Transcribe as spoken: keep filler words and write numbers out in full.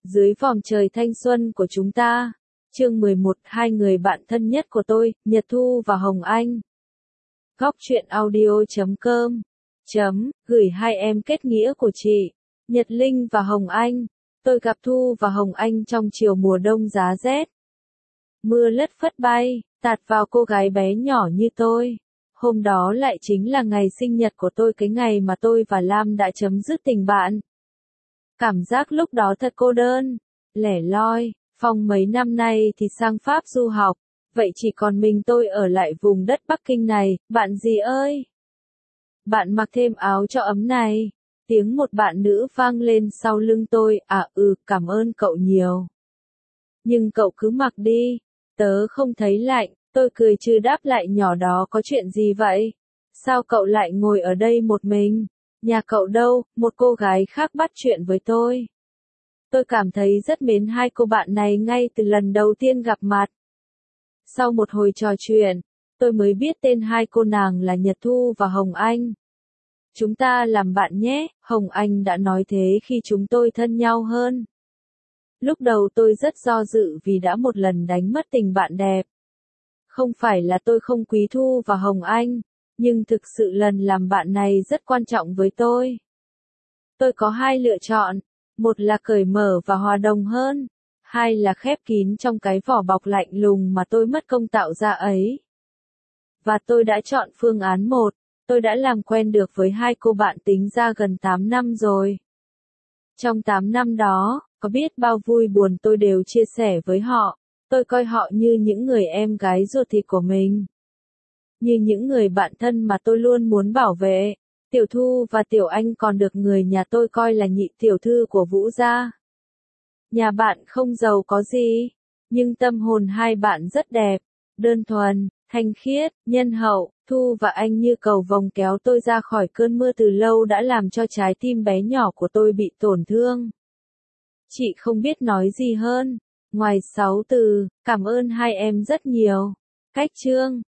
Dưới vòm trời thanh xuân của chúng ta. Chương mười một, hai người bạn thân nhất của tôi, Nhật Thu và Hồng Anh. Góc truyện audio chấm com chấm gửi hai em kết nghĩa của chị, Nhật Linh và Hồng Anh. Tôi gặp Thu và Hồng Anh trong chiều mùa đông giá rét. Mưa lất phất bay, tạt vào cô gái bé nhỏ như tôi. Hôm đó lại chính là ngày sinh nhật của tôi, cái ngày mà tôi và Lam đã chấm dứt tình bạn. Cảm giác lúc đó thật cô đơn, lẻ loi. Phong mấy năm nay thì sang Pháp du học, vậy chỉ còn mình tôi ở lại vùng đất Bắc Kinh này. Bạn gì ơi? Bạn mặc thêm áo cho ấm này. Tiếng một bạn nữ vang lên sau lưng tôi. À ừ, cảm ơn cậu nhiều. Nhưng cậu cứ mặc đi, tớ không thấy lạnh. Tôi cười trừ đáp lại, nhỏ đó có chuyện gì vậy? Sao cậu lại ngồi ở đây một mình? Nhà cậu đâu? Một cô gái khác bắt chuyện với tôi. Tôi cảm thấy rất mến hai cô bạn này ngay từ lần đầu tiên gặp mặt. Sau một hồi trò chuyện, tôi mới biết tên hai cô nàng là Nhật Thu và Hồng Anh. Chúng ta làm bạn nhé, Hồng Anh đã nói thế khi chúng tôi thân nhau hơn. Lúc đầu tôi rất do dự vì đã một lần đánh mất tình bạn đẹp. Không phải là tôi không quý Thu và Hồng Anh, nhưng thực sự lần làm bạn này rất quan trọng với tôi. Tôi có hai lựa chọn. Một là cởi mở và hòa đồng hơn, hai là khép kín trong cái vỏ bọc lạnh lùng mà tôi mất công tạo ra ấy. Và tôi đã chọn phương án một, tôi đã làm quen được với hai cô bạn tính ra gần tám năm rồi. Trong tám năm đó, có biết bao vui buồn tôi đều chia sẻ với họ, tôi coi họ như những người em gái ruột thịt của mình. Như những người bạn thân mà tôi luôn muốn bảo vệ. Tiểu Thu và Tiểu Anh còn được người nhà tôi coi là nhị tiểu thư của Vũ gia. Nhà bạn không giàu có gì, nhưng tâm hồn hai bạn rất đẹp, đơn thuần, thanh khiết, nhân hậu. Thu và Anh như cầu vồng kéo tôi ra khỏi cơn mưa từ lâu đã làm cho trái tim bé nhỏ của tôi bị tổn thương. Chị không biết nói gì hơn, ngoài sáu từ, cảm ơn hai em rất nhiều. Cách chương